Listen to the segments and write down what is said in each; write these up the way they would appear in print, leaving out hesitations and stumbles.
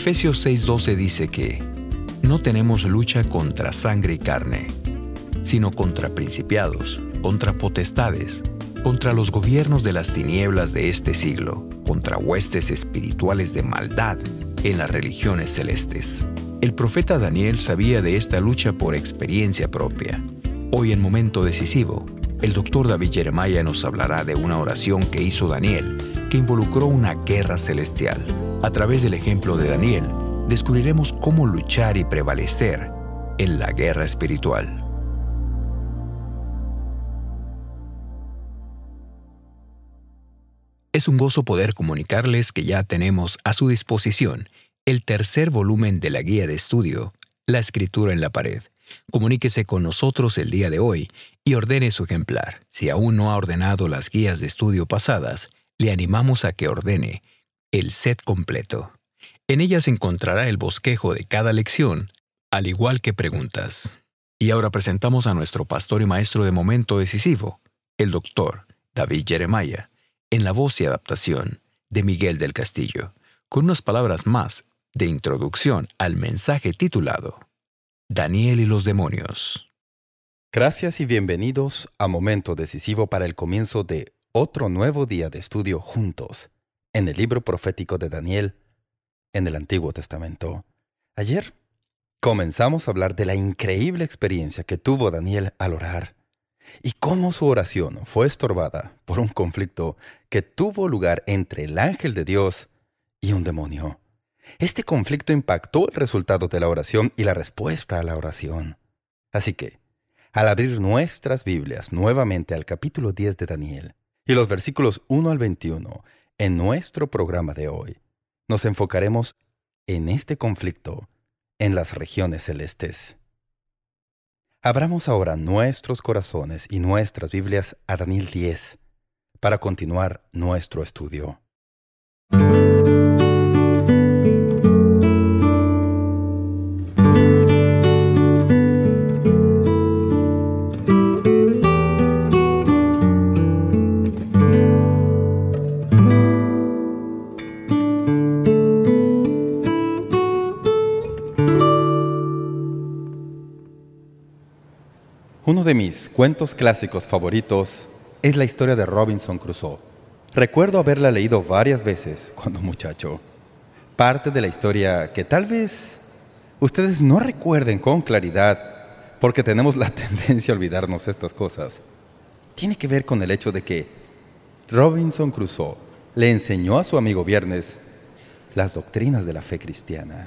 Efesios 6:12 dice que no tenemos lucha contra sangre y carne, sino contra principados, contra potestades, contra los gobiernos de las tinieblas de este siglo, contra huestes espirituales de maldad en las regiones celestes. El profeta Daniel sabía de esta lucha por experiencia propia. Hoy, en Momento Decisivo, el Dr. David Jeremiah nos hablará de una oración que hizo Daniel que involucró una guerra celestial. A través del ejemplo de Daniel, descubriremos cómo luchar y prevalecer en la guerra espiritual. Es un gozo poder comunicarles que ya tenemos a su disposición el tercer volumen de la guía de estudio, La Escritura en la Pared. Comuníquese con nosotros el día de hoy y ordene su ejemplar. Si aún no ha ordenado las guías de estudio pasadas, le animamos a que ordene el set completo. En ellas encontrará el bosquejo de cada lección, al igual que preguntas. Y ahora presentamos a nuestro pastor y maestro de Momento Decisivo, el Dr. David Jeremiah, en la voz y adaptación de Miguel del Castillo, con unas palabras más de introducción al mensaje titulado Daniel y los demonios. Gracias y bienvenidos a Momento Decisivo para el comienzo de otro nuevo día de estudio juntos en el libro profético de Daniel en el Antiguo Testamento. Ayer comenzamos a hablar de la increíble experiencia que tuvo Daniel al orar y cómo su oración fue estorbada por un conflicto que tuvo lugar entre el ángel de Dios y un demonio. Este conflicto impactó el resultado de la oración y la respuesta a la oración. Así que, al abrir nuestras Biblias nuevamente al capítulo 10 de Daniel y los versículos 1 al 21, en nuestro programa de hoy, nos enfocaremos en este conflicto en las regiones celestes. Abramos ahora nuestros corazones y nuestras Biblias a Daniel 10 para continuar nuestro estudio. Uno de mis cuentos clásicos favoritos es la historia de Robinson Crusoe. Recuerdo haberla leído varias veces cuando muchacho. Parte de la historia que tal vez ustedes no recuerden con claridad porque tenemos la tendencia a olvidarnos estas cosas, tiene que ver con el hecho de que Robinson Crusoe le enseñó a su amigo Viernes las doctrinas de la fe cristiana.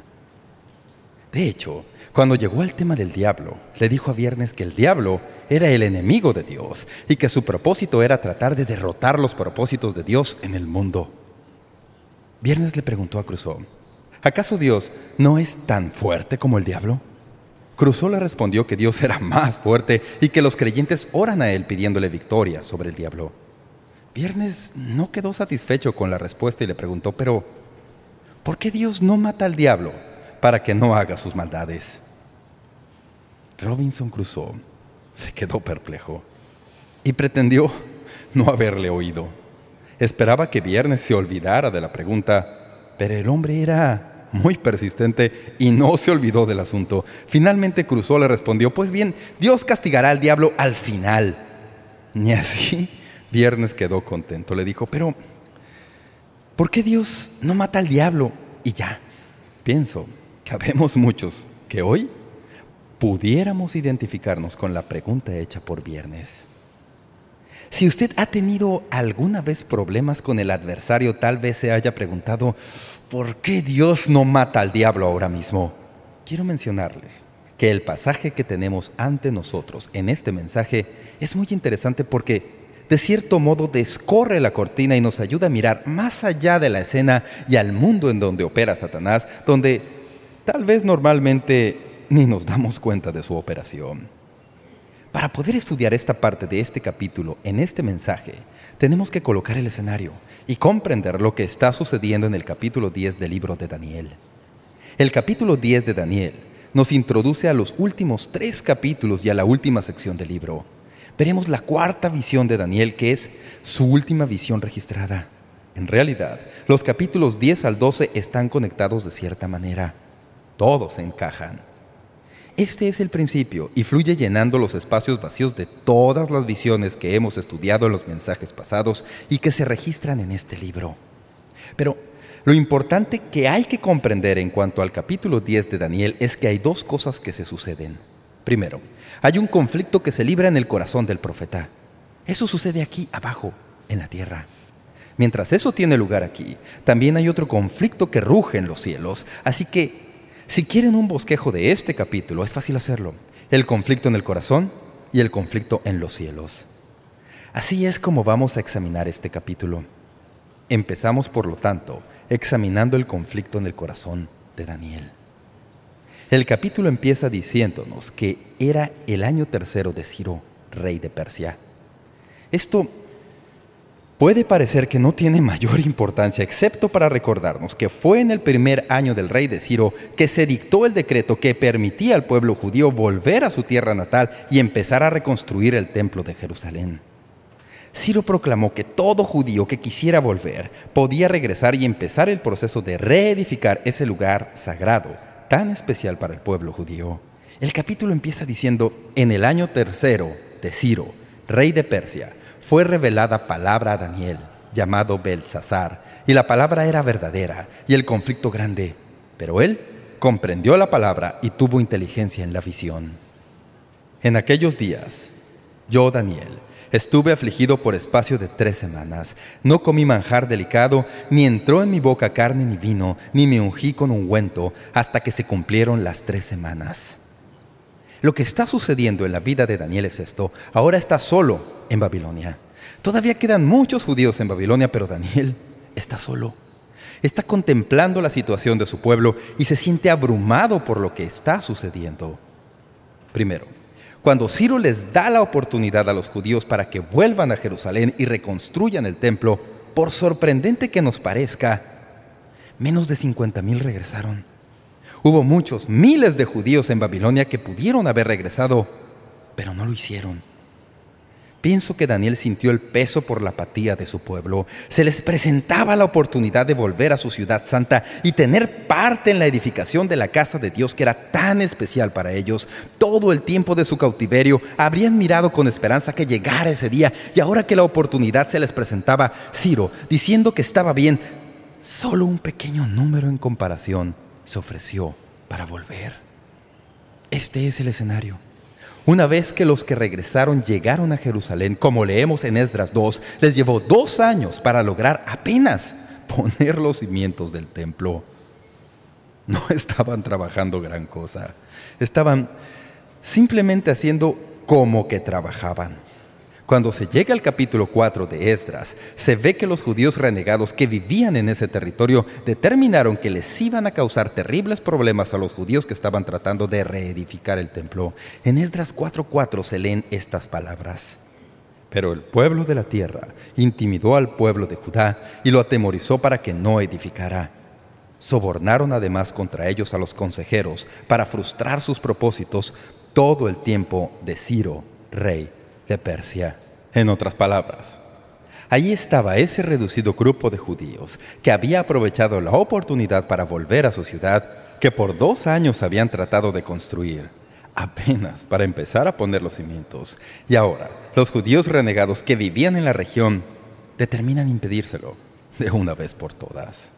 De hecho, cuando llegó al tema del diablo, le dijo a Viernes que el diablo era el enemigo de Dios y que su propósito era tratar de derrotar los propósitos de Dios en el mundo. Viernes le preguntó a Crusoe, ¿acaso Dios no es tan fuerte como el diablo? Crusoe le respondió que Dios era más fuerte y que los creyentes oran a él pidiéndole victoria sobre el diablo. Viernes no quedó satisfecho con la respuesta y le preguntó, pero ¿por qué Dios no mata al diablo para que no haga sus maldades? Robinson Crusoe se quedó perplejo y pretendió no haberle oído. Esperaba que Viernes se olvidara de la pregunta, pero el hombre era muy persistente y no se olvidó del asunto. Finalmente Crusoe le respondió, pues bien, Dios castigará al diablo al final. Y así Viernes quedó contento. Le dijo, pero ¿por qué Dios no mata al diablo y ya? Pienso que habemos muchos que hoy pudiéramos identificarnos con la pregunta hecha por Viernes. Si usted ha tenido alguna vez problemas con el adversario, tal vez se haya preguntado, ¿por qué Dios no mata al diablo ahora mismo? Quiero mencionarles que el pasaje que tenemos ante nosotros en este mensaje es muy interesante porque, de cierto modo, descorre la cortina y nos ayuda a mirar más allá de la escena y al mundo en donde opera Satanás, donde tal vez normalmente ni nos damos cuenta de su operación. Para poder estudiar esta parte de este capítulo en este mensaje, tenemos que colocar el escenario y comprender lo que está sucediendo en el capítulo 10 del libro de Daniel. El capítulo 10 de Daniel nos introduce a los últimos 3 capítulos y a la última sección del libro. Veremos la cuarta visión de Daniel, que es su última visión registrada. En realidad, los capítulos 10 al 12 están conectados de cierta manera. Todos se encajan. Este es el principio y fluye llenando los espacios vacíos de todas las visiones que hemos estudiado en los mensajes pasados y que se registran en este libro. Pero lo importante que hay que comprender en cuanto al capítulo 10 de Daniel es que hay dos cosas que se suceden. Primero, hay un conflicto que se libra en el corazón del profeta. Eso sucede aquí abajo, en la tierra. Mientras eso tiene lugar aquí, también hay otro conflicto que ruge en los cielos. Así que, si quieren un bosquejo de este capítulo, es fácil hacerlo. El conflicto en el corazón y el conflicto en los cielos. Así es como vamos a examinar este capítulo. Empezamos, por lo tanto, examinando el conflicto en el corazón de Daniel. El capítulo empieza diciéndonos que era el año tercero de Ciro, rey de Persia. Esto puede parecer que no tiene mayor importancia, excepto para recordarnos que fue en el primer año del rey de Ciro que se dictó el decreto que permitía al pueblo judío volver a su tierra natal y empezar a reconstruir el templo de Jerusalén. Ciro proclamó que todo judío que quisiera volver podía regresar y empezar el proceso de reedificar ese lugar sagrado, tan especial para el pueblo judío. El capítulo empieza diciendo: en el año tercero de Ciro, rey de Persia, fue revelada palabra a Daniel, llamado Beltsasar, y la palabra era verdadera, y el conflicto grande. Pero él comprendió la palabra y tuvo inteligencia en la visión. En aquellos días, yo, Daniel, estuve afligido por espacio de 3 semanas. No comí manjar delicado, ni entró en mi boca carne ni vino, ni me ungí con ungüento, hasta que se cumplieron las 3 semanas. Lo que está sucediendo en la vida de Daniel es esto. Ahora está solo en Babilonia. Todavía quedan muchos judíos en Babilonia, pero Daniel está solo. Está contemplando la situación de su pueblo y se siente abrumado por lo que está sucediendo. Primero, cuando Ciro les da la oportunidad a los judíos para que vuelvan a Jerusalén y reconstruyan el templo, por sorprendente que nos parezca, menos de 50,000 regresaron. Hubo muchos, miles de judíos en Babilonia que pudieron haber regresado, pero no lo hicieron. Pienso que Daniel sintió el peso por la apatía de su pueblo. Se les presentaba la oportunidad de volver a su ciudad santa y tener parte en la edificación de la casa de Dios que era tan especial para ellos. Todo el tiempo de su cautiverio habrían mirado con esperanza que llegara ese día, y ahora que la oportunidad se les presentaba, Ciro, diciendo que estaba bien, solo un pequeño número en comparación se ofreció para volver. Este es el escenario. Una vez que los que regresaron llegaron a Jerusalén, como leemos en Esdras 2, les llevó 2 años para lograr apenas poner los cimientos del templo. No estaban trabajando gran cosa. Estaban simplemente haciendo como que trabajaban. Cuando se llega al capítulo 4 de Esdras, se ve que los judíos renegados que vivían en ese territorio determinaron que les iban a causar terribles problemas a los judíos que estaban tratando de reedificar el templo. En Esdras 4:4 se leen estas palabras: pero el pueblo de la tierra intimidó al pueblo de Judá y lo atemorizó para que no edificara. Sobornaron además contra ellos a los consejeros para frustrar sus propósitos todo el tiempo de Ciro, rey de Persia. En otras palabras, allí estaba ese reducido grupo de judíos que había aprovechado la oportunidad para volver a su ciudad, que por 2 años habían tratado de construir, apenas para empezar a poner los cimientos. Y ahora, los judíos renegados que vivían en la región determinan impedírselo de una vez por todas.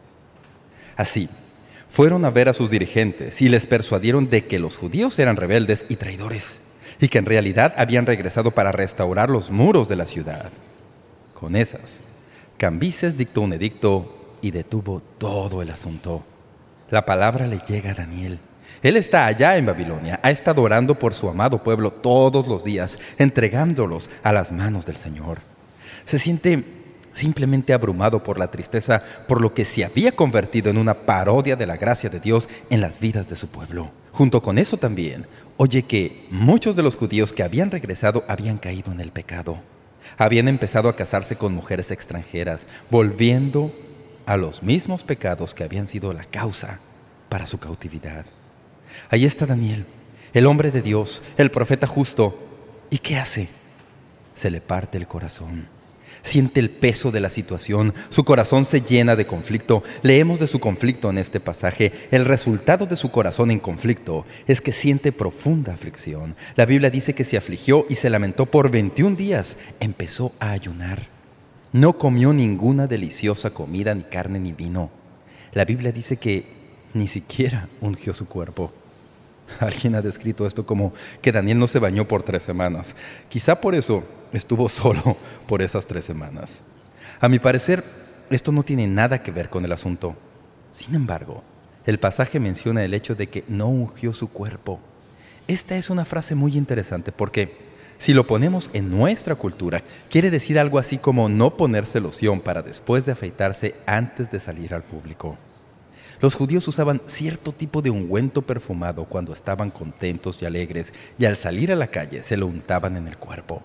Así, fueron a ver a sus dirigentes y les persuadieron de que los judíos eran rebeldes y traidores, y que en realidad habían regresado para restaurar los muros de la ciudad. Con esas, Cambises dictó un edicto y detuvo todo el asunto. La palabra le llega a Daniel. Él está allá en Babilonia, ha estado orando por su amado pueblo todos los días, entregándolos a las manos del Señor. Se siente simplemente abrumado por la tristeza por lo que se había convertido en una parodia de la gracia de Dios en las vidas de su pueblo. Junto con eso también, oye que muchos de los judíos que habían regresado habían caído en el pecado. Habían empezado a casarse con mujeres extranjeras, volviendo a los mismos pecados que habían sido la causa para su cautividad. Ahí está Daniel, el hombre de Dios, el profeta justo. ¿Y qué hace? Se le parte el corazón. Siente el peso de la situación. Su corazón se llena de conflicto. Leemos de su conflicto en este pasaje. El resultado de su corazón en conflicto es que siente profunda aflicción. La Biblia dice que se afligió y se lamentó por 21 días. Empezó a ayunar. No comió ninguna deliciosa comida, ni carne, ni vino. La Biblia dice que ni siquiera ungió su cuerpo. Alguien ha descrito esto como que Daniel no se bañó por 3 semanas. Quizá por eso estuvo solo por esas 3 semanas. A mi parecer, esto no tiene nada que ver con el asunto. Sin embargo, el pasaje menciona el hecho de que no ungió su cuerpo. Esta es una frase muy interesante porque, si lo ponemos en nuestra cultura, quiere decir algo así como no ponerse loción para después de afeitarse antes de salir al público. Los judíos usaban cierto tipo de ungüento perfumado cuando estaban contentos y alegres, y al salir a la calle se lo untaban en el cuerpo.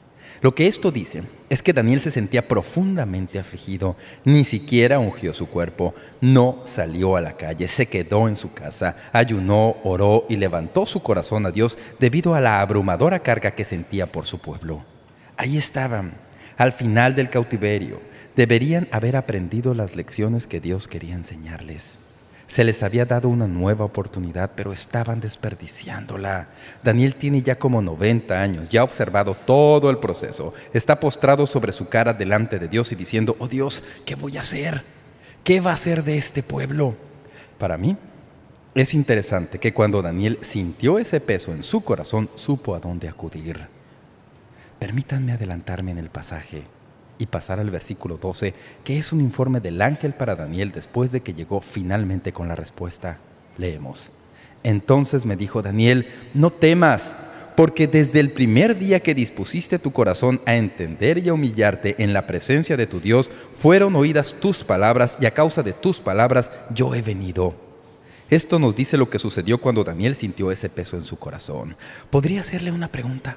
Lo que esto dice es que Daniel se sentía profundamente afligido. Ni siquiera ungió su cuerpo, no salió a la calle, se quedó en su casa, ayunó, oró y levantó su corazón a Dios debido a la abrumadora carga que sentía por su pueblo. Ahí estaban, al final del cautiverio. Deberían haber aprendido las lecciones que Dios quería enseñarles. Se les había dado una nueva oportunidad, pero estaban desperdiciándola. Daniel tiene ya como 90 años, ya ha observado todo el proceso. Está postrado sobre su cara delante de Dios y diciendo: «Oh Dios, ¿qué voy a hacer? ¿Qué va a hacer de este pueblo?». Para mí, es interesante que cuando Daniel sintió ese peso en su corazón, supo a dónde acudir. Permítanme adelantarme en el pasaje y pasar al versículo 12, que es un informe del ángel para Daniel después de que llegó finalmente con la respuesta. Leemos: «Entonces me dijo Daniel, no temas, porque desde el primer día que dispusiste tu corazón a entender y a humillarte en la presencia de tu Dios, fueron oídas tus palabras, y a causa de tus palabras yo he venido». Esto nos dice lo que sucedió cuando Daniel sintió ese peso en su corazón. ¿Podría hacerle una pregunta?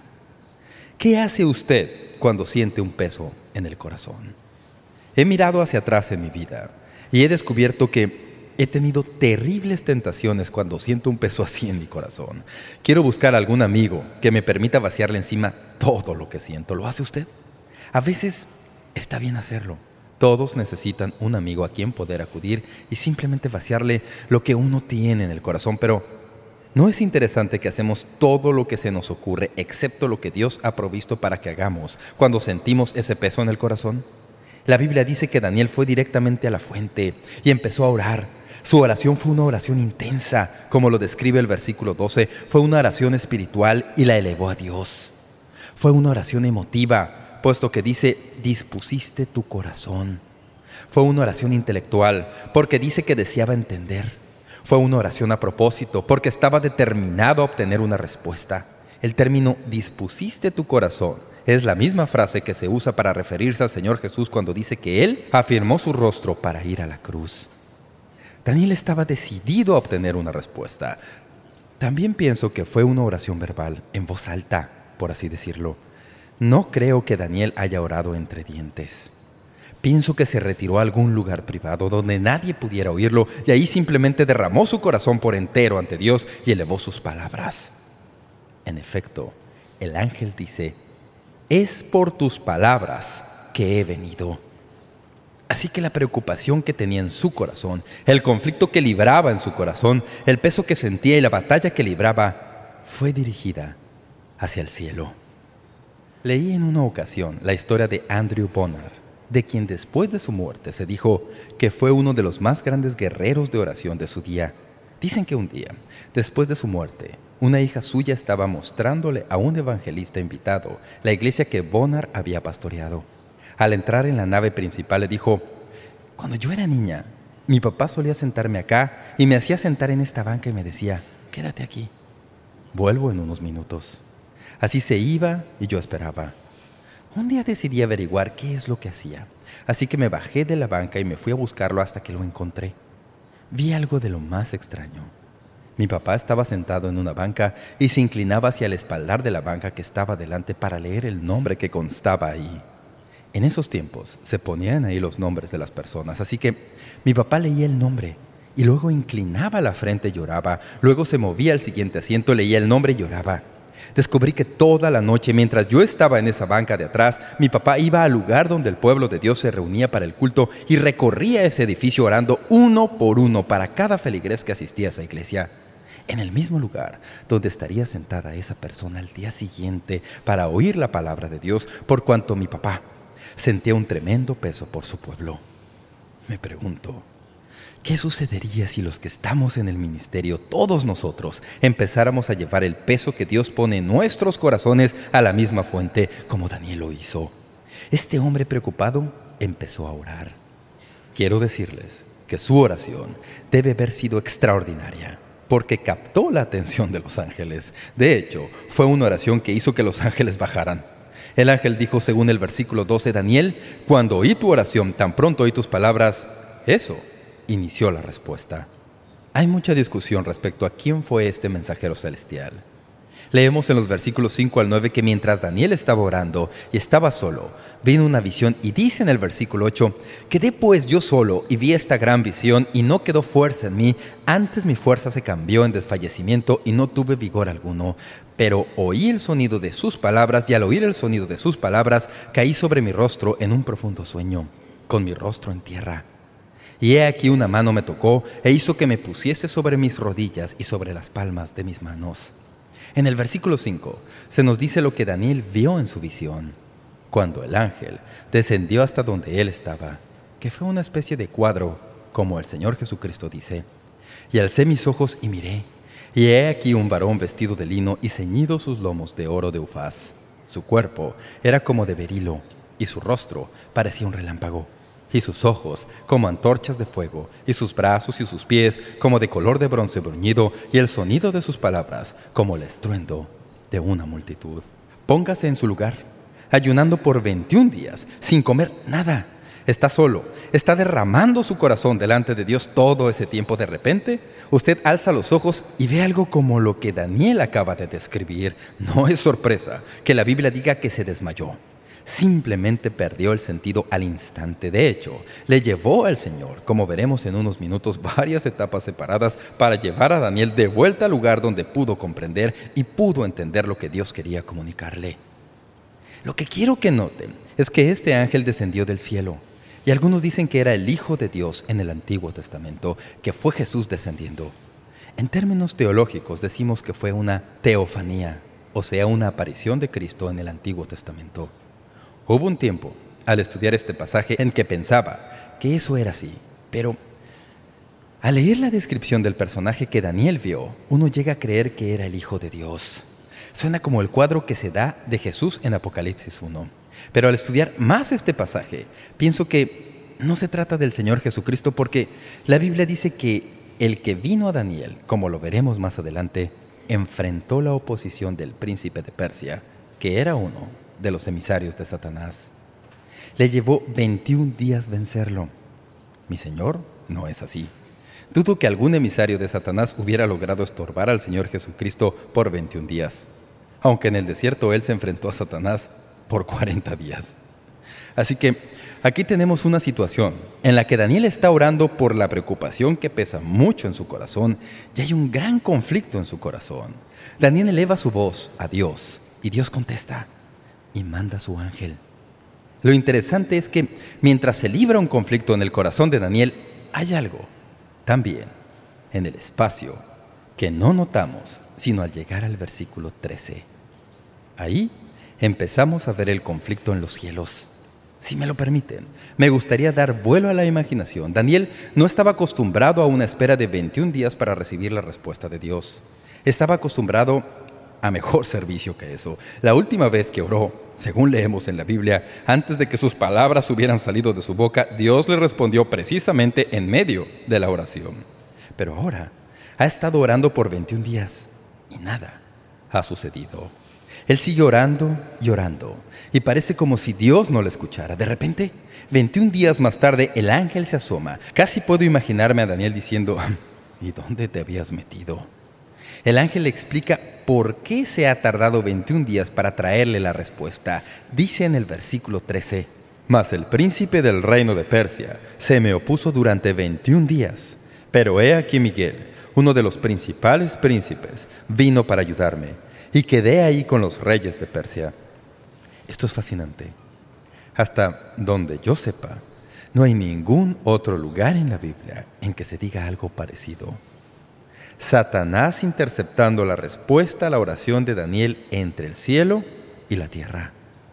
¿Qué hace usted cuando siente un peso en el corazón? He mirado hacia atrás en mi vida y he descubierto que he tenido terribles tentaciones cuando siento un peso así en mi corazón. Quiero buscar a algún amigo que me permita vaciarle encima todo lo que siento. ¿Lo hace usted? A veces está bien hacerlo. Todos necesitan un amigo a quien poder acudir y simplemente vaciarle lo que uno tiene en el corazón, pero ¿no es interesante que hacemos todo lo que se nos ocurre, excepto lo que Dios ha provisto para que hagamos, cuando sentimos ese peso en el corazón? La Biblia dice que Daniel fue directamente a la fuente y empezó a orar. Su oración fue una oración intensa, como lo describe el versículo 12. Fue una oración espiritual y la elevó a Dios. Fue una oración emotiva, puesto que dice: «dispusiste tu corazón». Fue una oración intelectual, porque dice que deseaba entender. Fue una oración a propósito, porque estaba determinado a obtener una respuesta. El término «dispusiste tu corazón» es la misma frase que se usa para referirse al Señor Jesús cuando dice que Él afirmó su rostro para ir a la cruz. Daniel estaba decidido a obtener una respuesta. También pienso que fue una oración verbal, en voz alta, por así decirlo. No creo que Daniel haya orado entre dientes. Pienso que se retiró a algún lugar privado donde nadie pudiera oírlo y ahí simplemente derramó su corazón por entero ante Dios y elevó sus palabras. En efecto, el ángel dice: «Es por tus palabras que he venido». Así que la preocupación que tenía en su corazón, el conflicto que libraba en su corazón, el peso que sentía y la batalla que libraba, fue dirigida hacia el cielo. Leí en una ocasión la historia de Andrew Bonar, de quien después de su muerte se dijo que fue uno de los más grandes guerreros de oración de su día. Dicen que un día, después de su muerte, una hija suya estaba mostrándole a un evangelista invitado la iglesia que Bonar había pastoreado. Al entrar en la nave principal le dijo: «Cuando yo era niña, mi papá solía sentarme acá y me hacía sentar en esta banca y me decía: «Quédate aquí. Vuelvo en unos minutos». Así se iba y yo esperaba. Un día decidí averiguar qué es lo que hacía, así que me bajé de la banca y me fui a buscarlo hasta que lo encontré. Vi algo de lo más extraño. Mi papá estaba sentado en una banca y se inclinaba hacia el espaldar de la banca que estaba delante para leer el nombre que constaba ahí. En esos tiempos se ponían ahí los nombres de las personas, así que mi papá leía el nombre y luego inclinaba la frente y lloraba. Luego se movía al siguiente asiento, leía el nombre y lloraba. Descubrí que toda la noche, mientras yo estaba en esa banca de atrás, mi papá iba al lugar donde el pueblo de Dios se reunía para el culto y recorría ese edificio orando uno por uno para cada feligrés que asistía a esa iglesia. En el mismo lugar donde estaría sentada esa persona al día siguiente para oír la palabra de Dios, por cuanto mi papá sentía un tremendo peso por su pueblo. Me pregunto, ¿qué sucedería si los que estamos en el ministerio, todos nosotros, empezáramos a llevar el peso que Dios pone en nuestros corazones a la misma fuente, como Daniel lo hizo? Este hombre preocupado empezó a orar. Quiero decirles que su oración debe haber sido extraordinaria, porque captó la atención de los ángeles. De hecho, fue una oración que hizo que los ángeles bajaran. El ángel dijo, según el versículo 12, Daniel, cuando oí tu oración, tan pronto oí tus palabras, eso inició la respuesta. Hay mucha discusión respecto a quién fue este mensajero celestial. Leemos en los versículos 5 al 9 que mientras Daniel estaba orando y estaba solo, vino una visión y dice en el versículo 8, «Quedé pues yo solo y vi esta gran visión y no quedó fuerza en mí, antes mi fuerza se cambió en desfallecimiento y no tuve vigor alguno. Pero oí el sonido de sus palabras y al oír el sonido de sus palabras caí sobre mi rostro en un profundo sueño, con mi rostro en tierra. Y he aquí una mano me tocó e hizo que me pusiese sobre mis rodillas y sobre las palmas de mis manos». En el versículo 5 se nos dice lo que Daniel vio en su visión, cuando el ángel descendió hasta donde él estaba, que fue una especie de cuadro, como el Señor Jesucristo dice. «Y alcé mis ojos y miré, y he aquí un varón vestido de lino y ceñido sus lomos de oro de Ufaz. Su cuerpo era como de berilo, y su rostro parecía un relámpago, y sus ojos como antorchas de fuego, y sus brazos y sus pies como de color de bronce bruñido, y el sonido de sus palabras como el estruendo de una multitud. Póngase en su lugar, ayunando por 21 días, sin comer nada. Está solo, está derramando su corazón delante de Dios todo ese tiempo. De repente, usted alza los ojos y ve algo como lo que Daniel acaba de describir. No es sorpresa que la Biblia diga que se desmayó. Simplemente perdió el sentido al instante. De hecho, le llevó al Señor, como veremos en unos minutos, varias etapas separadas para llevar a Daniel de vuelta al lugar donde pudo comprender y pudo entender lo que Dios quería comunicarle. Lo que quiero que noten es que este ángel descendió del cielo, y algunos dicen que era el Hijo de Dios en el Antiguo Testamento, que fue Jesús descendiendo. En términos teológicos decimos que fue una teofanía, o sea, una aparición de Cristo en el Antiguo Testamento. Hubo un tiempo, al estudiar este pasaje, en que pensaba que eso era así, pero al leer la descripción del personaje que Daniel vio, uno llega a creer que era el Hijo de Dios. Suena como el cuadro que se da de Jesús en Apocalipsis 1. Pero al estudiar más este pasaje, pienso que no se trata del Señor Jesucristo, porque la Biblia dice que el que vino a Daniel, como lo veremos más adelante, enfrentó la oposición del príncipe de Persia, que era uno de los emisarios de Satanás. Le llevó 21 días vencerlo. Mi Señor no es así. Dudo que algún emisario de Satanás hubiera logrado estorbar al Señor Jesucristo por 21 días, aunque en el desierto Él se enfrentó a Satanás por 40 días. Así que aquí tenemos una situación en la que Daniel está orando por la preocupación que pesa mucho en su corazón, y hay un gran conflicto en su corazón. Daniel eleva su voz a Dios y Dios contesta y manda a su ángel. Lo interesante es que mientras se libra un conflicto en el corazón de Daniel, hay algo también en el espacio que no notamos sino al llegar al versículo 13. Ahí empezamos a ver el conflicto en los cielos. Si me lo permiten, me gustaría dar vuelo a la imaginación. Daniel no estaba acostumbrado a una espera de 21 días para recibir la respuesta de Dios. Estaba acostumbrado a mejor servicio que eso. La última vez que oró, según leemos en la Biblia, antes de que sus palabras hubieran salido de su boca, Dios le respondió precisamente en medio de la oración. Pero ahora ha estado orando por 21 días y nada ha sucedido. Él sigue orando y orando, y parece como si Dios no le escuchara. De repente, 21 días más tarde, el ángel se asoma. Casi puedo imaginarme a Daniel diciendo, ¿y dónde te habías metido? El ángel le explica por qué se ha tardado 21 días para traerle la respuesta. Dice en el versículo 13, «Mas el príncipe del reino de Persia se me opuso durante 21 días. Pero he aquí Miguel, uno de los principales príncipes, vino para ayudarme. y quedé ahí con los reyes de Persia. Esto es fascinante. Hasta donde yo sepa, no hay ningún otro lugar en la Biblia en que se diga algo parecido. Satanás interceptando la respuesta a la oración de Daniel entre el cielo y la tierra.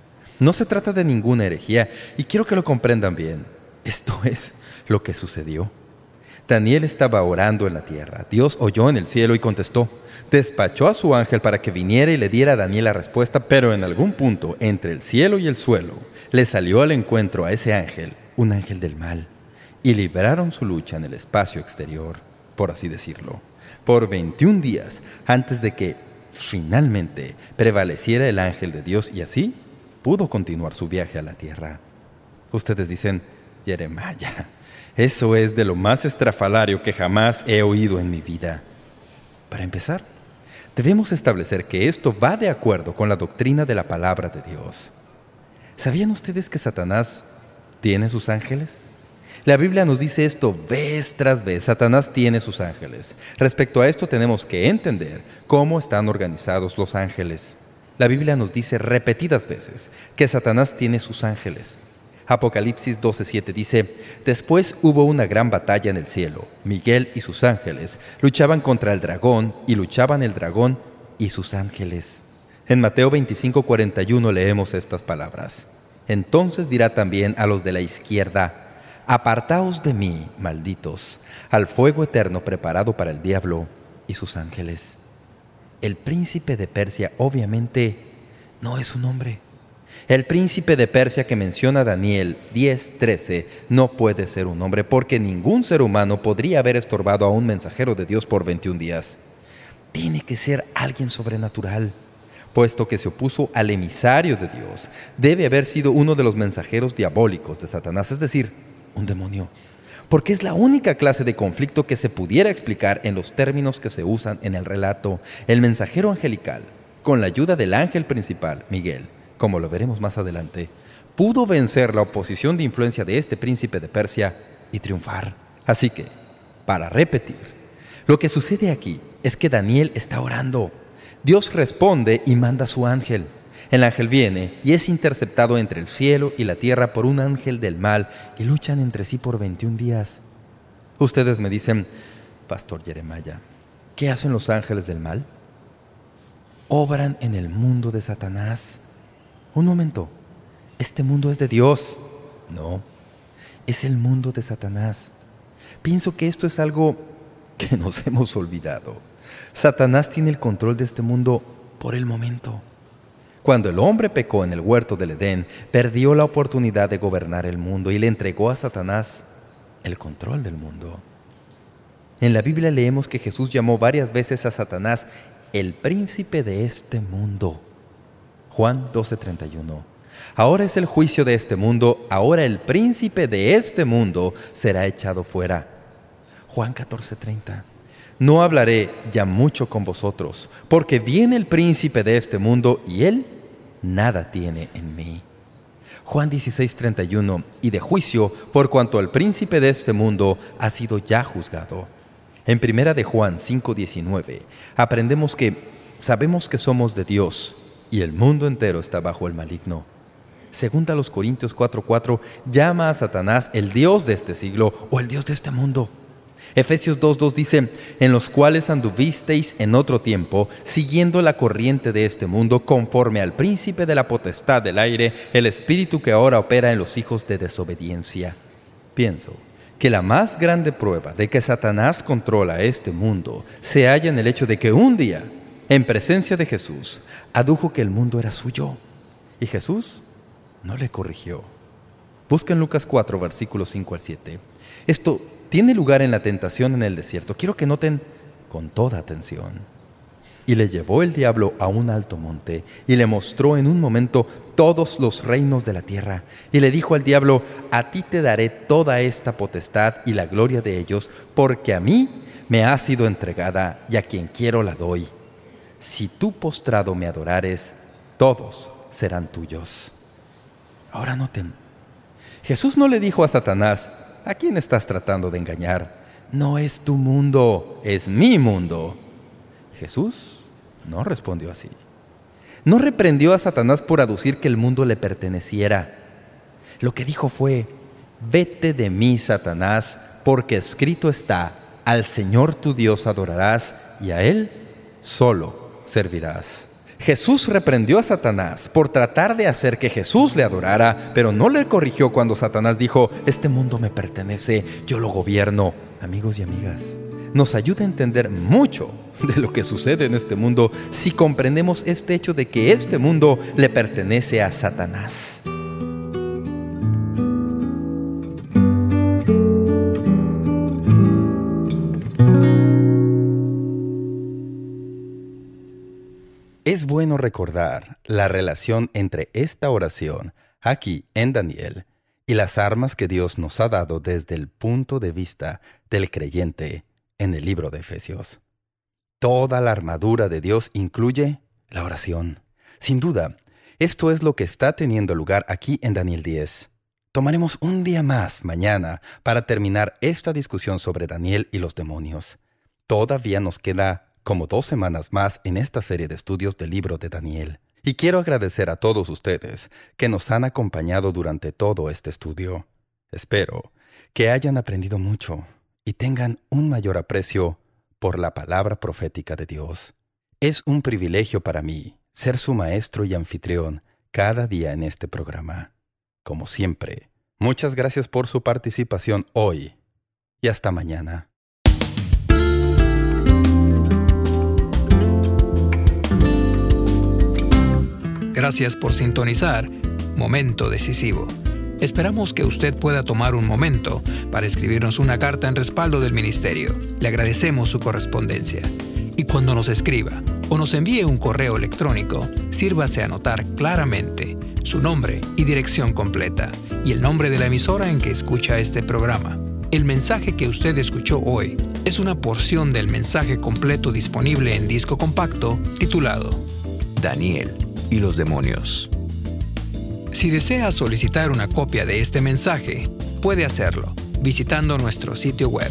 No se trata de ninguna herejía, y quiero que lo comprendan bien. Esto es lo que sucedió. Daniel estaba orando en la tierra. Dios oyó en el cielo y contestó. Despachó a su ángel para que viniera y le diera a Daniel la respuesta, pero en algún punto, entre el cielo y el suelo, le salió al encuentro a ese ángel, un ángel del mal, y libraron su lucha en el espacio exterior, por así decirlo, por 21 días antes de que finalmente prevaleciera el ángel de Dios, y así pudo continuar su viaje a la tierra. Ustedes dicen, Jeremiah, eso es de lo más estrafalario que jamás he oído en mi vida. Para empezar, debemos establecer que esto va de acuerdo con la doctrina de la palabra de Dios. ¿Sabían ustedes que Satanás tiene sus ángeles? La Biblia nos dice esto vez tras vez. Satanás tiene sus ángeles. Respecto a esto tenemos que entender cómo están organizados los ángeles. La Biblia nos dice repetidas veces que Satanás tiene sus ángeles. Apocalipsis 12:7 dice, después hubo una gran batalla en el cielo. Miguel y sus ángeles luchaban contra el dragón, y luchaban el dragón y sus ángeles. En Mateo 25:41 leemos estas palabras. Entonces dirá también a los de la izquierda, apartaos de mí, malditos, al fuego eterno preparado para el diablo y sus ángeles. El príncipe de Persia obviamente no es un hombre. El príncipe de Persia que menciona Daniel 10:13 no puede ser un hombre, porque ningún ser humano podría haber estorbado a un mensajero de Dios por 21 días. Tiene que ser alguien sobrenatural, puesto que se opuso al emisario de Dios. Debe haber sido uno de los mensajeros diabólicos de Satanás, es decir, un demonio, porque es la única clase de conflicto que se pudiera explicar en los términos que se usan en el relato. El mensajero angelical, con la ayuda del ángel principal, Miguel, como lo veremos más adelante, pudo vencer la oposición de influencia de este príncipe de Persia y triunfar. Así que, para repetir, lo que sucede aquí es que Daniel está orando. Dios responde y manda a su ángel. El ángel viene y es interceptado entre el cielo y la tierra por un ángel del mal, y luchan entre sí por 21 días. Ustedes me dicen, Pastor Jeremiah, ¿qué hacen los ángeles del mal? Obran en el mundo de Satanás. Un momento, ¿este mundo es de Dios? No, es el mundo de Satanás. Pienso que esto es algo que nos hemos olvidado. Satanás tiene el control de este mundo por el momento. Cuando el hombre pecó en el huerto del Edén, perdió la oportunidad de gobernar el mundo y le entregó a Satanás el control del mundo. En la Biblia leemos que Jesús llamó varias veces a Satanás el príncipe de este mundo. Juan 12:31. Ahora es el juicio de este mundo, ahora el príncipe de este mundo será echado fuera. Juan 14:30. No hablaré ya mucho con vosotros, porque viene el príncipe de este mundo y él nada tiene en mí. Juan 16:31. Y de juicio, por cuanto el príncipe de este mundo ha sido ya juzgado. En primera de Juan 5:19 aprendemos que sabemos que somos de Dios y el mundo entero está bajo el maligno. Segunda a los Corintios 4:4 llama a Satanás el Dios de este siglo o el Dios de este mundo. Efesios 2:2 dice, en los cuales anduvisteis en otro tiempo, siguiendo la corriente de este mundo, conforme al príncipe de la potestad del aire, el espíritu que ahora opera en los hijos de desobediencia. Pienso que la más grande prueba de que Satanás controla este mundo se halla en el hecho de que un día, en presencia de Jesús, adujo que el mundo era suyo, y Jesús no le corrigió. Busquen Lucas 4, versículos 5 al 7. Esto tiene lugar en la tentación en el desierto. Quiero que noten con toda atención. Y le llevó el diablo a un alto monte, y le mostró en un momento todos los reinos de la tierra. Y le dijo al diablo, a ti te daré toda esta potestad y la gloria de ellos, porque a mí me ha sido entregada, y a quien quiero la doy. Si tú postrado me adorares, todos serán tuyos. Ahora noten, Jesús no le dijo a Satanás, ¿a quién estás tratando de engañar? No es tu mundo, es mi mundo. Jesús no respondió así. No reprendió a Satanás por aducir que el mundo le perteneciera. Lo que dijo fue: «Vete de mí, Satanás, porque escrito está: al Señor tu Dios adorarás y a Él solo servirás». Jesús reprendió a Satanás por tratar de hacer que Jesús le adorara, pero no le corrigió cuando Satanás dijo: «Este mundo me pertenece, yo lo gobierno». Amigos y amigas, nos ayuda a entender mucho de lo que sucede en este mundo si comprendemos este hecho de que este mundo le pertenece a Satanás. Es bueno recordar la relación entre esta oración, aquí en Daniel, y las armas que Dios nos ha dado desde el punto de vista del creyente en el libro de Efesios. Toda la armadura de Dios incluye la oración. Sin duda, esto es lo que está teniendo lugar aquí en Daniel 10. Tomaremos un día más mañana para terminar esta discusión sobre Daniel y los demonios. Todavía nos queda como 2 semanas más en esta serie de estudios del libro de Daniel. Y quiero agradecer a todos ustedes que nos han acompañado durante todo este estudio. Espero que hayan aprendido mucho y tengan un mayor aprecio por la palabra profética de Dios. Es un privilegio para mí ser su maestro y anfitrión cada día en este programa. Como siempre, muchas gracias por su participación hoy y hasta mañana. Gracias por sintonizar Momento Decisivo. Esperamos que usted pueda tomar un momento para escribirnos una carta en respaldo del ministerio. Le agradecemos su correspondencia. Y cuando nos escriba o nos envíe un correo electrónico, sírvase a anotar claramente su nombre y dirección completa y el nombre de la emisora en que escucha este programa. El mensaje que usted escuchó hoy es una porción del mensaje completo disponible en disco compacto titulado Daniel y los demonios. Si desea solicitar una copia de este mensaje, puede hacerlo visitando nuestro sitio web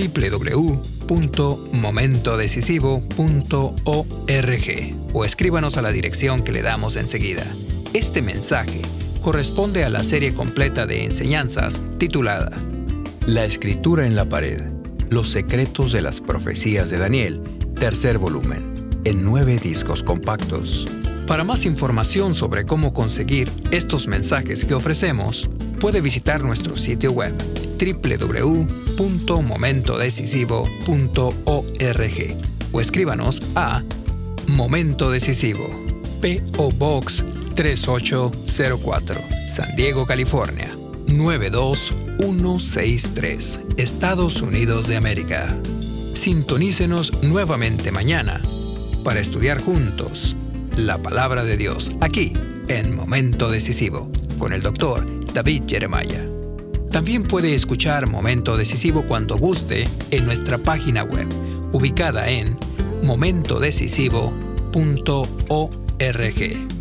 www.momentodecisivo.org o escríbanos a la dirección que le damos enseguida. Este mensaje corresponde a la serie completa de enseñanzas titulada La Escritura en la Pared, los secretos de las profecías de Daniel, tercer volumen, en 9 discos compactos. Para más información sobre cómo conseguir estos mensajes que ofrecemos, puede visitar nuestro sitio web www.momentodecisivo.org o escríbanos a Momento Decisivo, P.O. Box 3804, San Diego, California, 92163, Estados Unidos de América. Sintonícenos nuevamente mañana para estudiar juntos la palabra de Dios, aquí en Momento Decisivo, con el Dr. David Jeremiah. También puede escuchar Momento Decisivo cuando guste en nuestra página web, ubicada en momentodecisivo.org.